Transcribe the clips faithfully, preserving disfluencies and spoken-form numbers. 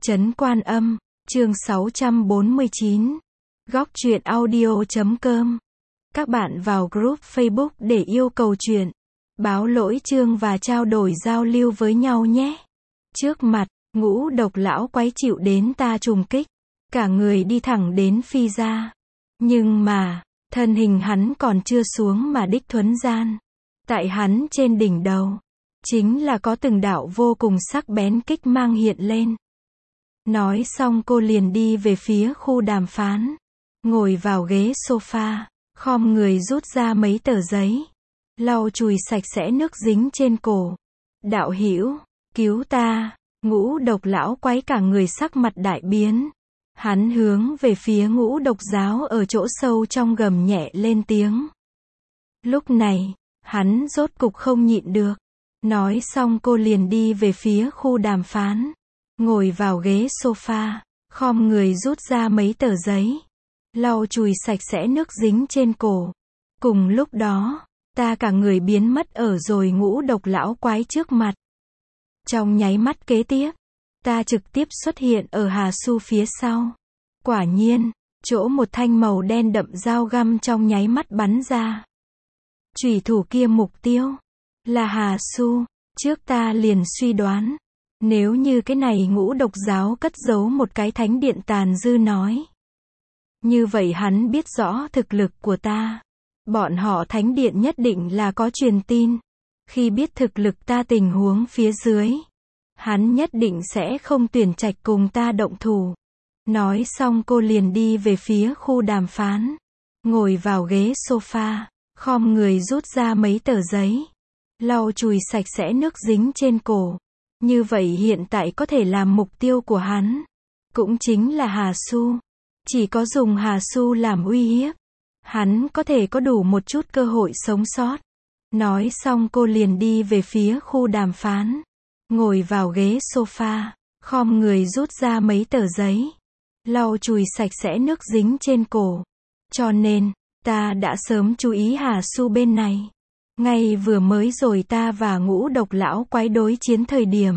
Trấn Quan Âm, chương sáu trăm bốn mươi chín. Góc truyện audio chấm com. Các bạn vào group Facebook để yêu cầu truyện, báo lỗi chương và trao đổi giao lưu với nhau nhé. Trước mặt, Ngũ Độc lão quái chịu đến ta trùng kích, cả người đi thẳng đến phi ra. Nhưng mà, thân hình hắn còn chưa xuống mà đích thuấn gian. Tại hắn trên đỉnh đầu, chính là có từng đạo vô cùng sắc bén kích mang hiện lên. Nói xong cô liền đi về phía khu đàm phán, ngồi vào ghế sofa, khom người rút ra mấy tờ giấy, lau chùi sạch sẽ nước dính trên cổ. Đạo hữu, cứu ta! Ngũ Độc lão quái cả người sắc mặt đại biến. Hắn hướng về phía Ngũ Độc giáo ở chỗ sâu trong gầm nhẹ lên tiếng. Lúc này, hắn rốt cục không nhịn được. Nói xong cô liền đi về phía khu đàm phán, ngồi vào ghế sofa, khom người rút ra mấy tờ giấy, lau chùi sạch sẽ nước dính trên cổ. Cùng lúc đó, ta cả người biến mất ở rồi Ngũ Độc lão quái trước mặt. Trong nháy mắt kế tiếp, ta trực tiếp xuất hiện ở Hà Su phía sau. Quả nhiên, chỗ một thanh màu đen đậm dao găm trong nháy mắt bắn ra. Chủy thủ kia mục tiêu là Hà Su. Trước ta liền suy đoán, nếu như cái này Ngũ Độc giáo cất giấu một cái thánh điện tàn dư nói, như vậy hắn biết rõ thực lực của ta. Bọn họ thánh điện nhất định là có truyền tin. Khi biết thực lực ta tình huống phía dưới, hắn nhất định sẽ không tuyển trạch cùng ta động thủ. Nói xong cô liền đi về phía khu đàm phán, ngồi vào ghế sofa, khom người rút ra mấy tờ giấy, lau chùi sạch sẽ nước dính trên cổ. Như vậy hiện tại có thể làm mục tiêu của hắn, cũng chính là Hà Su. Chỉ có dùng Hà Su làm uy hiếp, hắn có thể có đủ một chút cơ hội sống sót. Nói xong cô liền đi về phía khu đàm phán, ngồi vào ghế sofa, khom người rút ra mấy tờ giấy, lau chùi sạch sẽ nước dính trên cổ. Cho nên, ta đã sớm chú ý Hà Su bên này. Ngay vừa mới rồi ta và Ngũ Độc lão quái đối chiến thời điểm,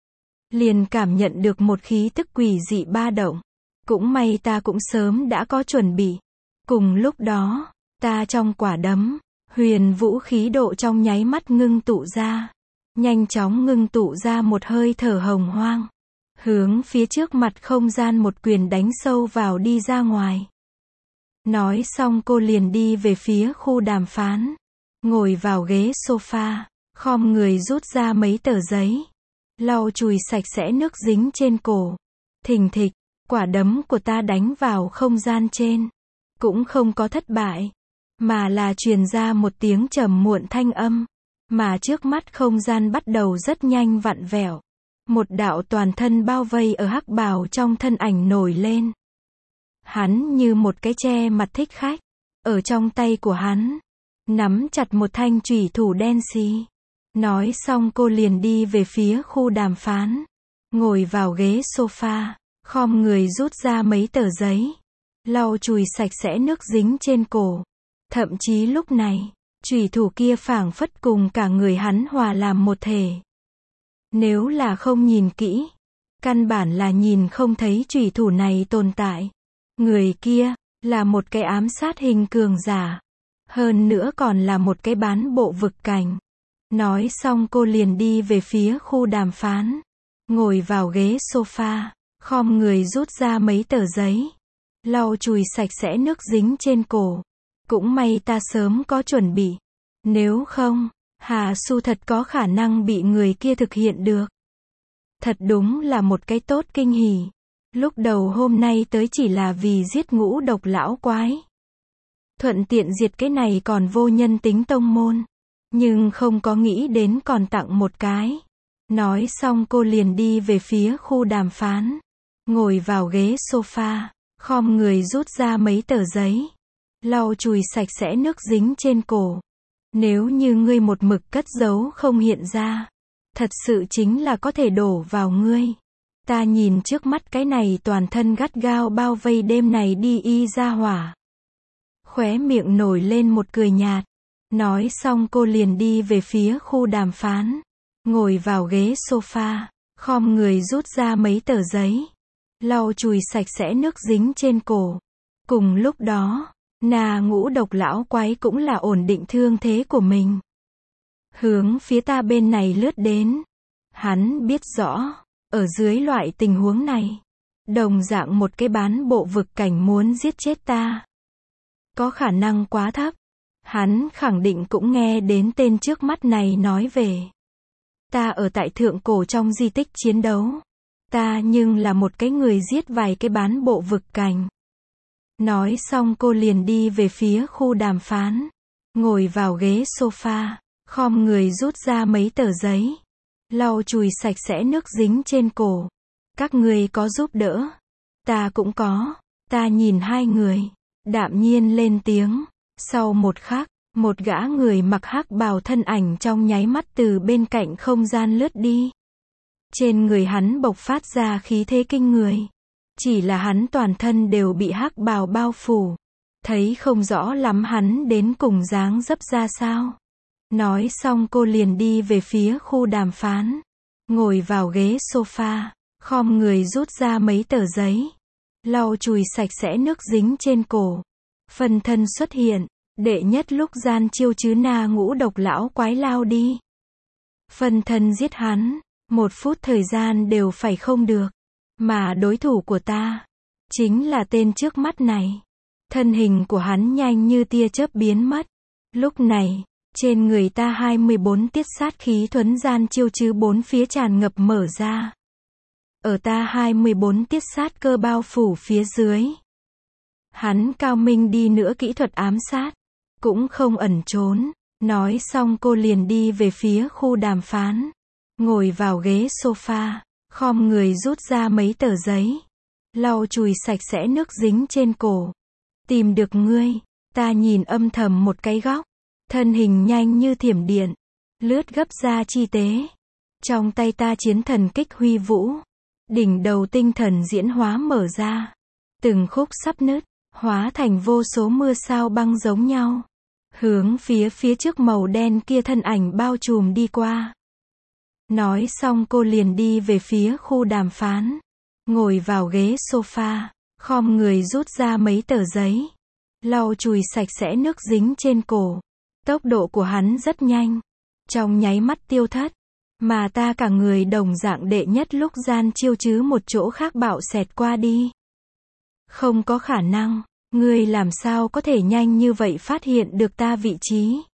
liền cảm nhận được một khí tức quỷ dị ba động. Cũng may ta cũng sớm đã có chuẩn bị. Cùng lúc đó, ta trong quả đấm, huyền vũ khí độ trong nháy mắt ngưng tụ ra. Nhanh chóng ngưng tụ ra một hơi thở hồng hoang. Hướng phía trước mặt không gian một quyền đánh sâu vào đi ra ngoài. Nói xong cô liền đi về phía khu đàm phán, ngồi vào ghế sofa, khom người rút ra mấy tờ giấy, lau chùi sạch sẽ nước dính trên cổ. Thình thịch, quả đấm của ta đánh vào không gian trên, cũng không có thất bại, mà là truyền ra một tiếng trầm muộn thanh âm, mà trước mắt không gian bắt đầu rất nhanh vặn vẹo. Một đạo toàn thân bao vây ở hắc bào trong thân ảnh nổi lên. Hắn như một cái che mặt thích khách, ở trong tay của hắn nắm chặt một thanh chủy thủ đen xì. Nói xong cô liền đi về phía khu đàm phán, ngồi vào ghế sofa, khom người rút ra mấy tờ giấy, lau chùi sạch sẽ nước dính trên cổ. Thậm chí lúc này, chủy thủ kia phảng phất cùng cả người hắn hòa làm một thể. Nếu là không nhìn kỹ, căn bản là nhìn không thấy chủy thủ này tồn tại. Người kia là một cái ám sát hình cường giả, hơn nữa còn là một cái bán bộ vực cảnh. Nói xong cô liền đi về phía khu đàm phán, ngồi vào ghế sofa, khom người rút ra mấy tờ giấy, lau chùi sạch sẽ nước dính trên cổ. Cũng may ta sớm có chuẩn bị, nếu không, Hà Su thật có khả năng bị người kia thực hiện được. Thật đúng là một cái tốt kinh hỉ. Lúc đầu hôm nay tới chỉ là vì giết Ngũ Độc lão quái, thuận tiện diệt cái này còn vô nhân tính tông môn, nhưng không có nghĩ đến còn tặng một cái. Nói xong cô liền đi về phía khu đàm phán, ngồi vào ghế sofa, khom người rút ra mấy tờ giấy, lau chùi sạch sẽ nước dính trên cổ. Nếu như ngươi một mực cất giấu không hiện ra, thật sự chính là có thể đổ vào ngươi. Ta nhìn trước mắt cái này toàn thân gắt gao bao vây đêm này đi y ra hỏa, khóe miệng nổi lên một cười nhạt. Nói xong cô liền đi về phía khu đàm phán, ngồi vào ghế sofa, khom người rút ra mấy tờ giấy, lau chùi sạch sẽ nước dính trên cổ. Cùng lúc đó, Na Ngũ Độc lão quái cũng là ổn định thương thế của mình. Hướng phía ta bên này lướt đến. Hắn biết rõ, ở dưới loại tình huống này, đồng dạng một cái bán bộ vực cảnh muốn giết chết ta, có khả năng quá thấp. Hắn khẳng định cũng nghe đến tên trước mắt này nói về. Ta ở tại thượng cổ trong di tích chiến đấu. Ta nhưng là một cái người giết vài cái bán bộ vực cảnh. Nói xong cô liền đi về phía khu đàm phán. Ngồi vào ghế sofa, khom người rút ra mấy tờ giấy, lau chùi sạch sẽ nước dính trên cổ. Các người có giúp đỡ? Ta cũng có. Ta nhìn hai người, đạm nhiên lên tiếng. Sau một khắc, một gã người mặc hắc bào thân ảnh trong nháy mắt từ bên cạnh không gian lướt đi. Trên người hắn bộc phát ra khí thế kinh người. Chỉ là hắn toàn thân đều bị hắc bào bao phủ. Thấy không rõ lắm hắn đến cùng dáng dấp ra sao. Nói xong cô liền đi về phía khu đàm phán. Ngồi vào ghế sofa, khom người rút ra mấy tờ giấy, lau chùi sạch sẽ nước dính trên cổ. Phân thân xuất hiện, đệ nhất lúc gian chiêu chứ Na Ngũ Độc lão quái lao đi. Phân thân giết hắn, một phút thời gian đều phải không được. Mà đối thủ của ta, chính là tên trước mắt này. Thân hình của hắn nhanh như tia chớp biến mất. Lúc này, trên người ta hai mươi bốn tiết sát khí thuấn gian chiêu chứ bốn phía tràn ngập mở ra. Ở ta hai mươi bốn tiết sát cơ bao phủ phía dưới. Hắn cao minh đi nữa kỹ thuật ám sát, cũng không ẩn trốn. Nói xong cô liền đi về phía khu đàm phán. Ngồi vào ghế sofa, khom người rút ra mấy tờ giấy, lau chùi sạch sẽ nước dính trên cổ. Tìm được ngươi. Ta nhìn âm thầm một cái góc. Thân hình nhanh như thiểm điện, lướt gấp ra chi tế. Trong tay ta chiến thần kích huy vũ. Đỉnh đầu tinh thần diễn hóa mở ra. Từng khúc sắp nứt, hóa thành vô số mưa sao băng giống nhau. Hướng phía phía trước màu đen kia thân ảnh bao trùm đi qua. Nói xong cô liền đi về phía khu đàm phán. Ngồi vào ghế sofa, khom người rút ra mấy tờ giấy, lau chùi sạch sẽ nước dính trên cổ. Tốc độ của hắn rất nhanh, trong nháy mắt tiêu thất. Mà ta cả người đồng dạng đệ nhất lúc gian chiêu chứ một chỗ khác bạo xẹt qua đi. Không có khả năng, ngươi làm sao có thể nhanh như vậy phát hiện được ta vị trí.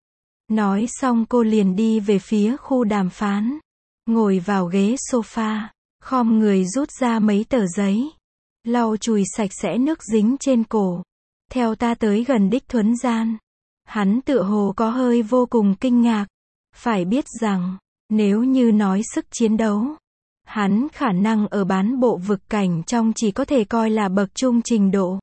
Nói xong cô liền đi về phía khu đàm phán. Ngồi vào ghế sofa, khom người rút ra mấy tờ giấy, lau chùi sạch sẽ nước dính trên cổ. Theo ta tới gần đích thuấn gian. Hắn tựa hồ có hơi vô cùng kinh ngạc. Phải biết rằng, nếu như nói sức chiến đấu, hắn khả năng ở bán bộ vực cảnh trong chỉ có thể coi là bậc trung trình độ.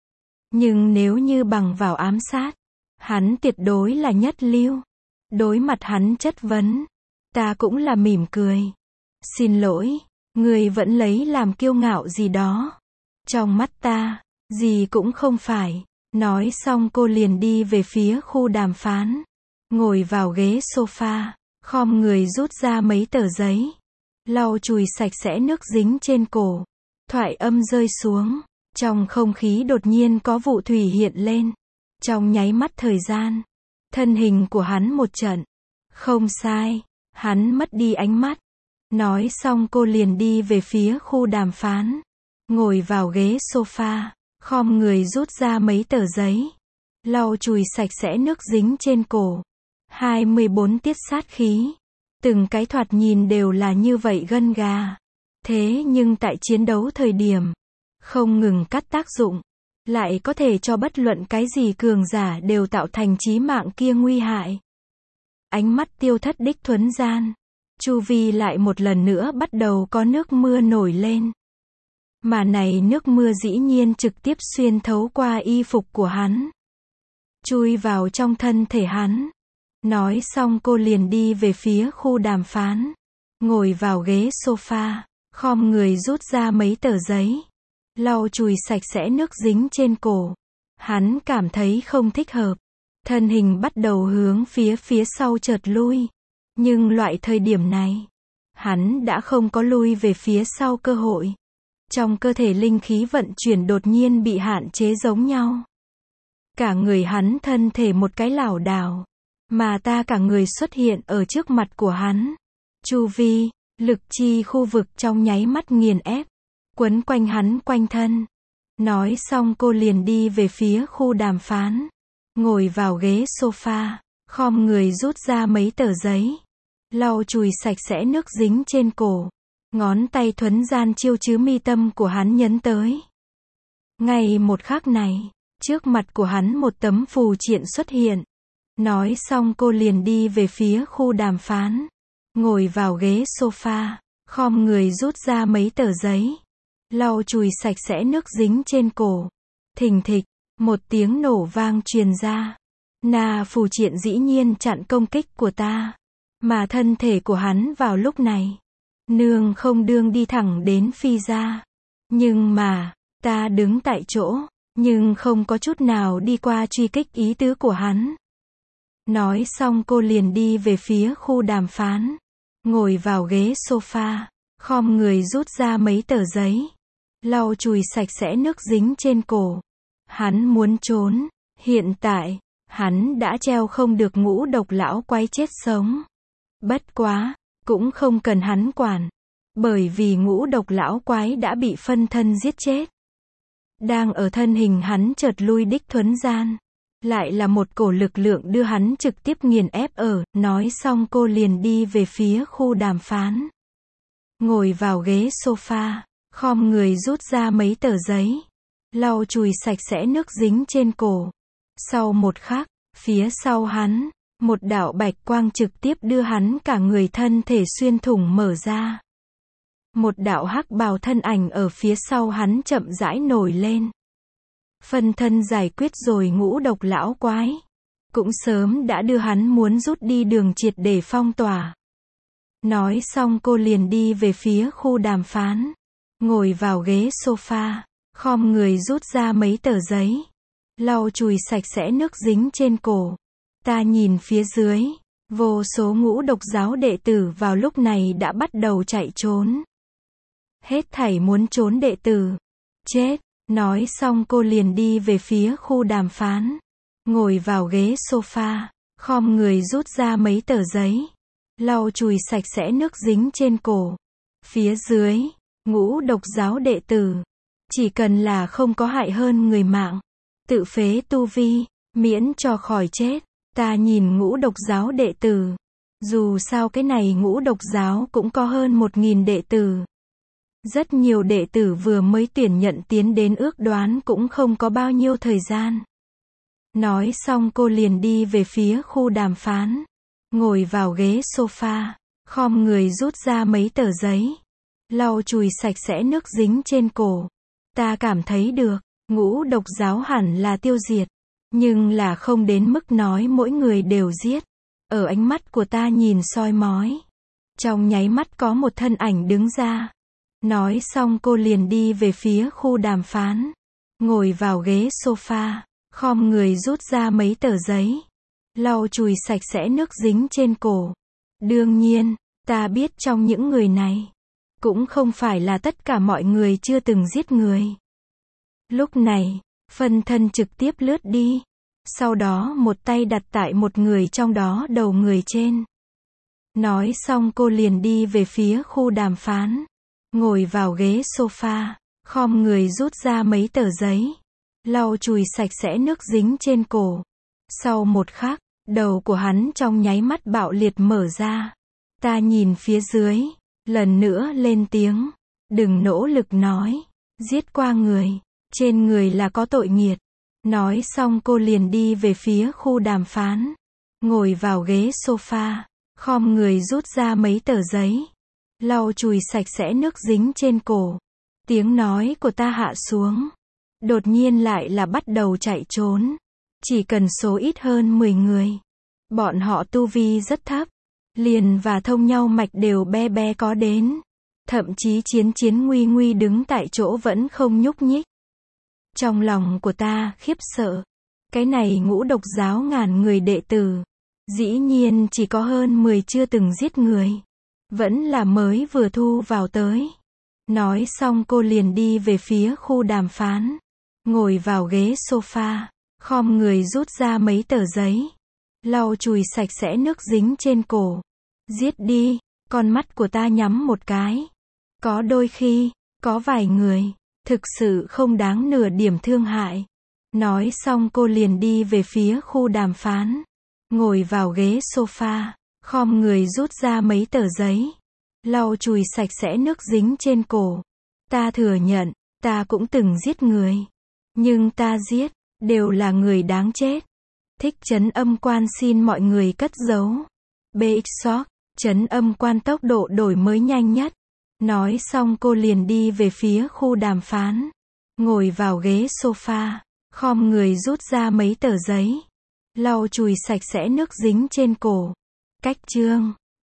Nhưng nếu như bằng vào ám sát, hắn tuyệt đối là nhất lưu. Đối mặt hắn chất vấn, ta cũng là mỉm cười. Xin lỗi, người vẫn lấy làm kiêu ngạo gì đó. Trong mắt ta, gì cũng không phải. Nói xong cô liền đi về phía khu đàm phán. Ngồi vào ghế sofa, khom người rút ra mấy tờ giấy, lau chùi sạch sẽ nước dính trên cổ. Thoại âm rơi xuống, trong không khí đột nhiên có vụ thủy hiện lên. Trong nháy mắt thời gian, thân hình của hắn một trận. Không sai, hắn mất đi ánh mắt. Nói xong cô liền đi về phía khu đàm phán. Ngồi vào ghế sofa, khom người rút ra mấy tờ giấy, lau chùi sạch sẽ nước dính trên cổ. hai mươi bốn tiết sát khí. Từng cái thoạt nhìn đều là như vậy gân gà. Thế nhưng tại chiến đấu thời điểm, không ngừng cắt tác dụng, lại có thể cho bất luận cái gì cường giả đều tạo thành chí mạng kia nguy hại. Ánh mắt tiêu thất đích thuấn gian. Chu vi lại một lần nữa bắt đầu có nước mưa nổi lên. Mà này nước mưa dĩ nhiên trực tiếp xuyên thấu qua y phục của hắn, chui vào trong thân thể hắn. Nói xong cô liền đi về phía khu đàm phán. Ngồi vào ghế sofa, khom người rút ra mấy tờ giấy, lau chùi sạch sẽ nước dính trên cổ. Hắn cảm thấy không thích hợp. Thân hình bắt đầu hướng phía phía sau chợt lui. Nhưng loại thời điểm này, Hắn đã không có lui về phía sau cơ hội. Trong cơ thể linh khí vận chuyển đột nhiên bị hạn chế giống nhau. Cả người hắn thân thể một cái lảo đảo. Mà ta cả người xuất hiện ở trước mặt của hắn. Chu vi, lực chi khu vực trong nháy mắt nghiền ép. Quấn quanh hắn quanh thân. Nói xong cô liền đi về phía khu đàm phán. Ngồi vào ghế sofa. Khom người rút ra mấy tờ giấy. Lau chùi sạch sẽ nước dính trên cổ. Ngón tay thuấn gian chiêu chứ mi tâm của hắn nhấn tới. Ngay một khắc này, trước mặt của hắn một tấm phù triện xuất hiện. Nói xong cô liền đi về phía khu đàm phán. Ngồi vào ghế sofa. Khom người rút ra mấy tờ giấy. Lau chùi sạch sẽ nước dính trên cổ. Thình thịch, một tiếng nổ vang truyền ra. Na phù triện dĩ nhiên chặn công kích của ta. Mà thân thể của hắn vào lúc này. Nương không đương đi thẳng đến phi ra. Nhưng mà, ta đứng tại chỗ. Nhưng không có chút nào đi qua truy kích ý tứ của hắn. Nói xong cô liền đi về phía khu đàm phán. Ngồi vào ghế sofa. Khom người rút ra mấy tờ giấy. Lau chùi sạch sẽ nước dính trên cổ. Hắn muốn trốn. Hiện tại, hắn đã treo không được ngũ độc lão quái chết sống. Bất quá, cũng không cần hắn quản. Bởi vì ngũ độc lão quái đã bị phân thân giết chết. Đang ở thân hình hắn chợt lui đích thuấn gian. Lại là một cổ lực lượng đưa hắn trực tiếp nghiền ép ở. Nói xong cô liền đi về phía khu đàm phán. Ngồi vào ghế sofa. Khom người rút ra mấy tờ giấy. Lau chùi sạch sẽ nước dính trên cổ. Sau một khắc, phía sau hắn, một đạo bạch quang trực tiếp đưa hắn cả người thân thể xuyên thủng mở ra. Một đạo hắc bào thân ảnh ở phía sau hắn chậm rãi nổi lên. Phân thân giải quyết rồi ngũ độc lão quái. Cũng sớm đã đưa hắn muốn rút đi đường triệt để phong tỏa. Nói xong cô liền đi về phía khu đàm phán. Ngồi vào ghế sofa. Khom người rút ra mấy tờ giấy. Lau chùi sạch sẽ nước dính trên cổ. Ta nhìn phía dưới. Vô số ngũ độc giáo đệ tử vào lúc này đã bắt đầu chạy trốn. Hết thảy muốn trốn đệ tử. Chết. Nói xong cô liền đi về phía khu đàm phán. Ngồi vào ghế sofa. Khom người rút ra mấy tờ giấy. Lau chùi sạch sẽ nước dính trên cổ. Phía dưới, ngũ độc giáo đệ tử. Chỉ cần là không có hại hơn người mạng. Tự phế tu vi, miễn cho khỏi chết. Ta nhìn ngũ độc giáo đệ tử. Dù sao cái này ngũ độc giáo cũng có hơn một nghìn đệ tử. Rất nhiều đệ tử vừa mới tuyển nhận tiến đến ước đoán cũng không có bao nhiêu thời gian. Nói xong cô liền đi về phía khu đàm phán. Ngồi vào ghế sofa. Khom người rút ra mấy tờ giấy. Lau chùi sạch sẽ nước dính trên cổ. Ta cảm thấy được, ngũ độc giáo hẳn là tiêu diệt. Nhưng là không đến mức nói mỗi người đều giết. Ở ánh mắt của ta nhìn soi mói. Trong nháy mắt có một thân ảnh đứng ra. Nói xong cô liền đi về phía khu đàm phán. Ngồi vào ghế sofa. Khom người rút ra mấy tờ giấy. Lau chùi sạch sẽ nước dính trên cổ. Đương nhiên, ta biết trong những người này. Cũng không phải là tất cả mọi người chưa từng giết người. Lúc này, phân thân trực tiếp lướt đi. Sau đó một tay đặt tại một người trong đó đầu người trên. Nói xong cô liền đi về phía khu đàm phán. Ngồi vào ghế sofa. Khom người rút ra mấy tờ giấy. Lau chùi sạch sẽ nước dính trên cổ. Sau một khắc, đầu của hắn trong nháy mắt bạo liệt mở ra. Ta nhìn phía dưới. Lần nữa lên tiếng. Đừng nỗ lực nói. Giết qua người. Trên người là có tội nghiệt. Nói xong cô liền đi về phía khu đàm phán. Ngồi vào ghế sofa. Khom người rút ra mấy tờ giấy. Lau chùi sạch sẽ nước dính trên cổ. Tiếng nói của ta hạ xuống. Đột nhiên lại là bắt đầu chạy trốn. Chỉ cần số ít hơn mười người. Bọn họ tu vi rất thấp. Liền và thông nhau mạch đều be be có đến. Thậm chí chiến chiến nguy nguy đứng tại chỗ vẫn không nhúc nhích. Trong lòng của ta khiếp sợ. Cái này ngũ độc giáo ngàn người đệ tử. Dĩ nhiên chỉ có hơn mười chưa từng giết người. Vẫn là mới vừa thu vào tới. Nói xong cô liền đi về phía khu đàm phán. Ngồi vào ghế sofa. Khom người rút ra mấy tờ giấy. Lau chùi sạch sẽ nước dính trên cổ. Giết đi. Con mắt của ta nhắm một cái. Có đôi khi, có vài người, thực sự không đáng nửa điểm thương hại. Nói xong cô liền đi về phía khu đàm phán. Ngồi vào ghế sofa. Khom người rút ra mấy tờ giấy. Lau chùi sạch sẽ nước dính trên cổ. Ta thừa nhận, ta cũng từng giết người. Nhưng ta giết, đều là người đáng chết. Thích trấn âm quan xin mọi người cất giấu. bê ích Shop, trấn âm quan tốc độ đổi mới nhanh nhất. Nói xong cô liền đi về phía khu đàm phán. Ngồi vào ghế sofa. Khom người rút ra mấy tờ giấy. Lau chùi sạch sẽ nước dính trên cổ. Cách chương